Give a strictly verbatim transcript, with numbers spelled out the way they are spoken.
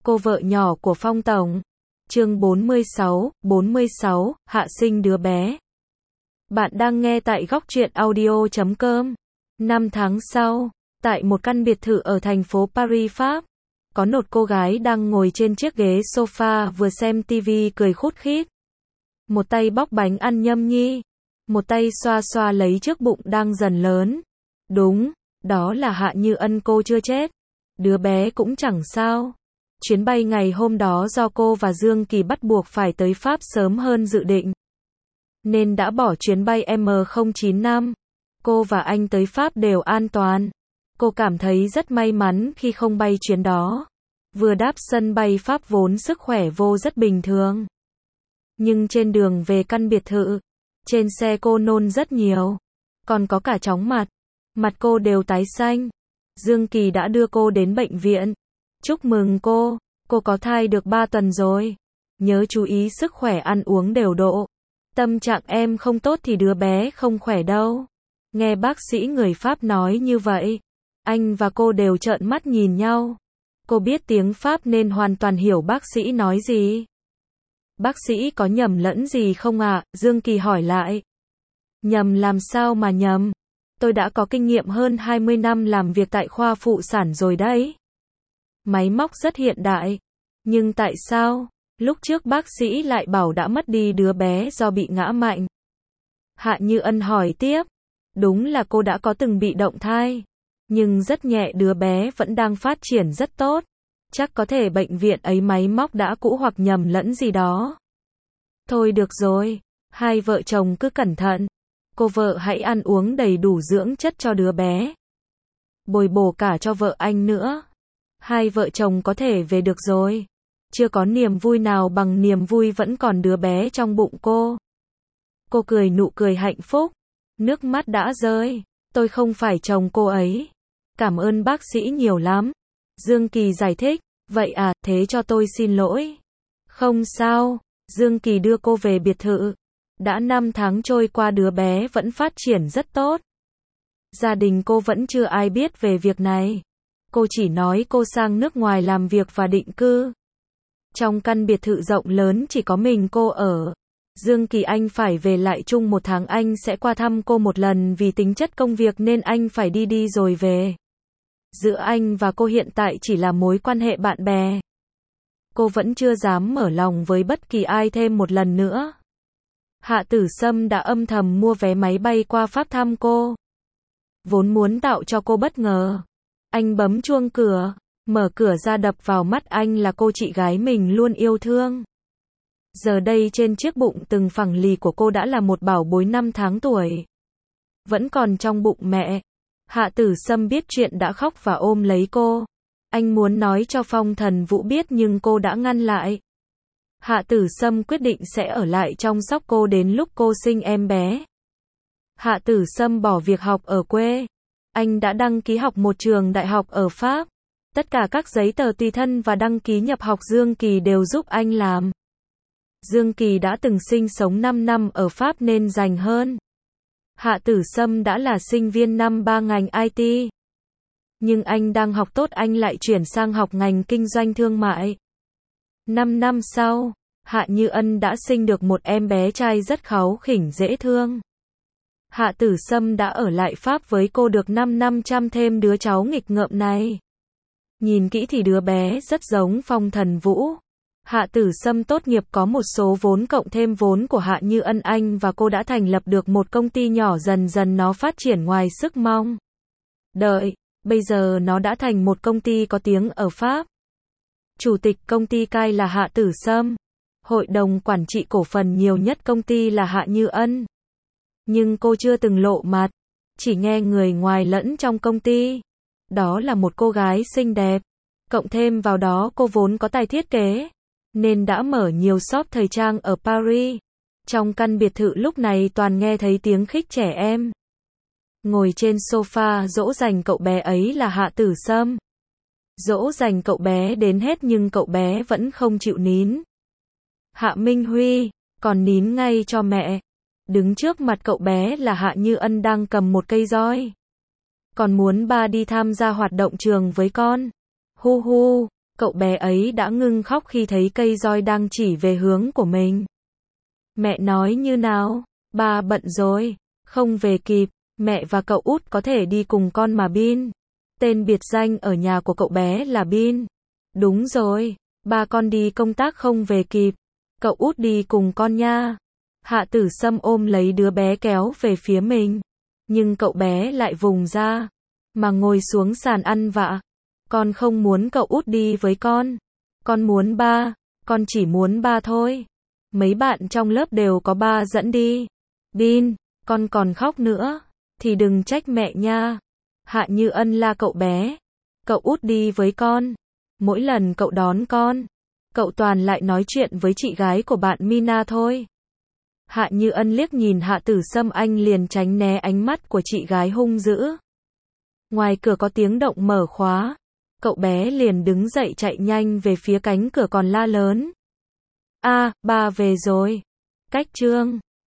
Cô vợ nhỏ của Phong Tổng. Chương bốn mươi sáu, bốn mươi sáu, hạ sinh đứa bé. Bạn đang nghe tại góc truyện audio chấm com. Năm tháng sau, tại một căn biệt thự ở thành phố Paris, Pháp, có một cô gái đang ngồi trên chiếc ghế sofa vừa xem tivi cười khút khít. Một tay bóc bánh ăn nhâm nhi, một tay xoa xoa lấy chiếc bụng đang dần lớn. Đúng, đó là Hạ Như Ân, cô chưa chết. Đứa bé cũng chẳng sao. Chuyến bay ngày hôm đó do cô và Dương Kỳ bắt buộc phải tới Pháp sớm hơn dự định, nên đã bỏ chuyến bay M không chín năm. Cô và anh tới Pháp đều an toàn. Cô cảm thấy rất may mắn khi không bay chuyến đó. Vừa đáp sân bay Pháp vốn sức khỏe vô rất bình thường. Nhưng trên đường về căn biệt thự, trên xe cô nôn rất nhiều. Còn có cả chóng mặt. Mặt cô đều tái xanh. Dương Kỳ đã đưa cô đến bệnh viện. Chúc mừng cô, cô có thai được ba tuần rồi. Nhớ chú ý sức khỏe, ăn uống đều độ. Tâm trạng em không tốt thì đứa bé không khỏe đâu. Nghe bác sĩ người Pháp nói như vậy, anh và cô đều trợn mắt nhìn nhau. Cô biết tiếng Pháp nên hoàn toàn hiểu bác sĩ nói gì. Bác sĩ có nhầm lẫn gì không ạ? Dương Kỳ hỏi lại. Nhầm làm sao mà nhầm? Tôi đã có kinh nghiệm hơn hai mươi năm làm việc tại khoa phụ sản rồi đấy. Máy móc rất hiện đại. Nhưng tại sao, lúc trước bác sĩ lại bảo đã mất đi đứa bé do bị ngã mạnh? Hạ Như Ân hỏi tiếp. Đúng là cô đã có từng bị động thai. Nhưng rất nhẹ, đứa bé vẫn đang phát triển rất tốt. Chắc có thể bệnh viện ấy máy móc đã cũ hoặc nhầm lẫn gì đó. Thôi được rồi, hai vợ chồng cứ cẩn thận. Cô vợ hãy ăn uống đầy đủ dưỡng chất cho đứa bé. Bồi bổ cả cho vợ anh nữa. Hai vợ chồng có thể về được rồi. Chưa có niềm vui nào bằng niềm vui vẫn còn đứa bé trong bụng cô. Cô cười nụ cười hạnh phúc. Nước mắt đã rơi. Tôi không phải chồng cô ấy. Cảm ơn bác sĩ nhiều lắm. Dương Kỳ giải thích. Vậy à, thế cho tôi xin lỗi. Không sao. Dương Kỳ đưa cô về biệt thự. Đã năm tháng trôi qua, đứa bé vẫn phát triển rất tốt. Gia đình cô vẫn chưa ai biết về việc này. Cô chỉ nói cô sang nước ngoài làm việc và định cư. Trong căn biệt thự rộng lớn chỉ có mình cô ở. Dương Kỳ anh phải về lại chung một tháng, anh sẽ qua thăm cô một lần, vì tính chất công việc nên anh phải đi đi rồi về. Giữa anh và cô hiện tại chỉ là mối quan hệ bạn bè. Cô vẫn chưa dám mở lòng với bất kỳ ai thêm một lần nữa. Hạ Tử Sâm đã âm thầm mua vé máy bay qua Pháp thăm cô. Vốn muốn tạo cho cô bất ngờ. Anh bấm chuông cửa, mở cửa ra, đập vào mắt anh là cô chị gái mình luôn yêu thương. Giờ đây trên chiếc bụng từng phẳng lì của cô đã là một bảo bối năm tháng tuổi. Vẫn còn trong bụng mẹ. Hạ Tử Sâm biết chuyện đã khóc và ôm lấy cô. Anh muốn nói cho Phong Thần Vũ biết nhưng cô đã ngăn lại. Hạ Tử Sâm quyết định sẽ ở lại chăm sóc cô đến lúc cô sinh em bé. Hạ Tử Sâm bỏ việc học ở quê. Anh đã đăng ký học một trường đại học ở Pháp. Tất cả các giấy tờ tùy thân và đăng ký nhập học Dương Kỳ đều giúp anh làm. Dương Kỳ đã từng sinh sống năm năm ở Pháp nên rành hơn. Hạ Tử Sâm đã là sinh viên năm ba ngành I T. Nhưng anh đang học tốt, anh lại chuyển sang học ngành kinh doanh thương mại. Năm năm sau, Hạ Như Ân đã sinh được một em bé trai rất kháu khỉnh dễ thương. Hạ Tử Sâm đã ở lại Pháp với cô được năm năm, chăm thêm đứa cháu nghịch ngợm này. Nhìn kỹ thì đứa bé rất giống Phong Thần Vũ. Hạ Tử Sâm tốt nghiệp có một số vốn cộng thêm vốn của Hạ Như Ân, anh và cô đã thành lập được một công ty nhỏ, dần dần nó phát triển ngoài sức mong đợi. Bây giờ nó đã thành một công ty có tiếng ở Pháp. Chủ tịch công ty cai là Hạ Tử Sâm. Hội đồng quản trị cổ phần nhiều nhất công ty là Hạ Như Ân. Nhưng cô chưa từng lộ mặt, chỉ nghe người ngoài lẫn trong công ty. Đó là một cô gái xinh đẹp. Cộng thêm vào đó cô vốn có tài thiết kế, nên đã mở nhiều shop thời trang ở Paris. Trong căn biệt thự lúc này toàn nghe thấy tiếng khích trẻ em. Ngồi trên sofa dỗ dành cậu bé ấy là Hạ Tử Sâm. Dỗ dành cậu bé đến hết nhưng cậu bé vẫn không chịu nín. Hạ Minh Huy, còn nín ngay cho mẹ. Đứng trước mặt cậu bé là Hạ Như Ân đang cầm một cây roi. Còn muốn ba đi tham gia hoạt động trường với con. Hu hu, Cậu bé ấy đã ngưng khóc khi thấy cây roi đang chỉ về hướng của mình. Mẹ nói như nào? Ba bận rồi, không về kịp, mẹ và cậu út có thể đi cùng con mà Bin. Tên biệt danh ở nhà của cậu bé là Bin. Đúng rồi, ba con đi công tác không về kịp. Cậu út đi cùng con nha. Hạ Tử Sâm ôm lấy đứa bé kéo về phía mình. Nhưng cậu bé lại vùng ra, mà ngồi xuống sàn ăn vạ. Con không muốn cậu út đi với con. Con muốn ba, con chỉ muốn ba thôi. Mấy bạn trong lớp đều có ba dẫn đi. Bin, con còn khóc nữa, thì đừng trách mẹ nha. Hạ Như Ân la cậu bé. Cậu út đi với con. Mỗi lần cậu đón con, cậu toàn lại nói chuyện với chị gái của bạn Mina thôi. Hạ Như Ân liếc nhìn Hạ Tử Sâm, anh liền tránh né ánh mắt của chị gái hung dữ. Ngoài cửa có tiếng động mở khóa. Cậu bé liền đứng dậy chạy nhanh về phía cánh cửa còn la lớn. A, à, ba về rồi. Cách chương